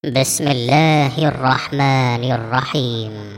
بسم الله الرحمن الرحيم.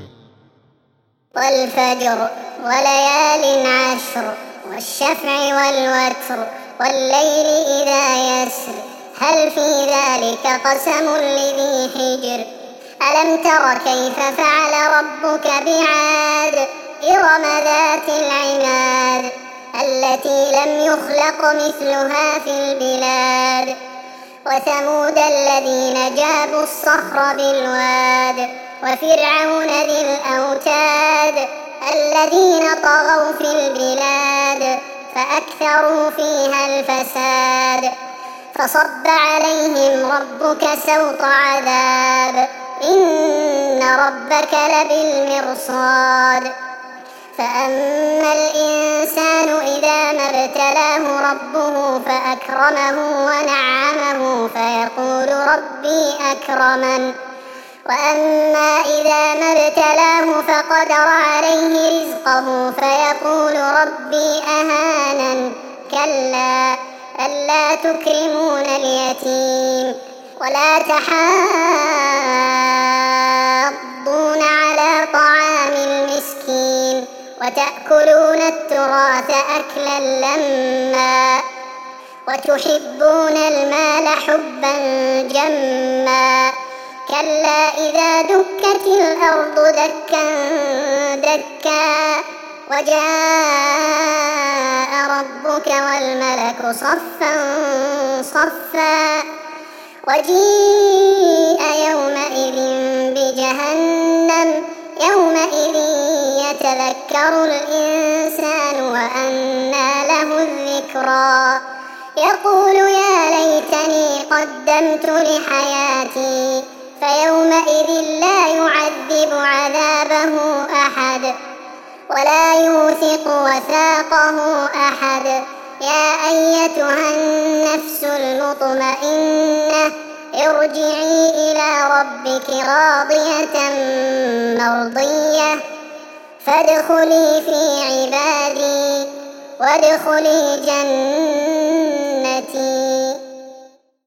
والفجر وليال عشر والشفع والوتر والليل إذا يسر هل في ذلك قسم لذي حجر ألم تر كيف فعل ربك بعاد إرم ذات العماد التي لم يخلق مثلها في البلاد وثمود الذين جابوا الصخر بالواد وفرعون ذي الأوتاد الذين طغوا في البلاد فأكثروا فيها الفساد فصب عليهم ربك سوط عذاب إن ربك لبالمرصاد فأما الإنسان إذا ما ابتلاه ربه فأكرمه ونعمه فيقول ربي أكرمن وأما إذا ما ابتلاه فقدر عليه رزقه فيقول ربي أهانن كلا ألا تكرمون اليتيم ولا تحاضون على طعام المسكين وتأكلون التراث أكلا لما وتحبون المال حبا جما كلا إذا دكت الأرض دكا دكا وجاء ربك والملك صفا صفا وجيء يومئذ بجهنم يومئذ يتذكر الإنسان وأنى له الذكرى يقول يا ليتني قدمت لحياتي فيومئذ لا يعذب عذابه أحد ولا يوثق وثاقه أحد يا أيتها النفس المطمئنة ارجعي إلى ربك راضية مرضية فادخلي في عبادي وادخلي جنتي.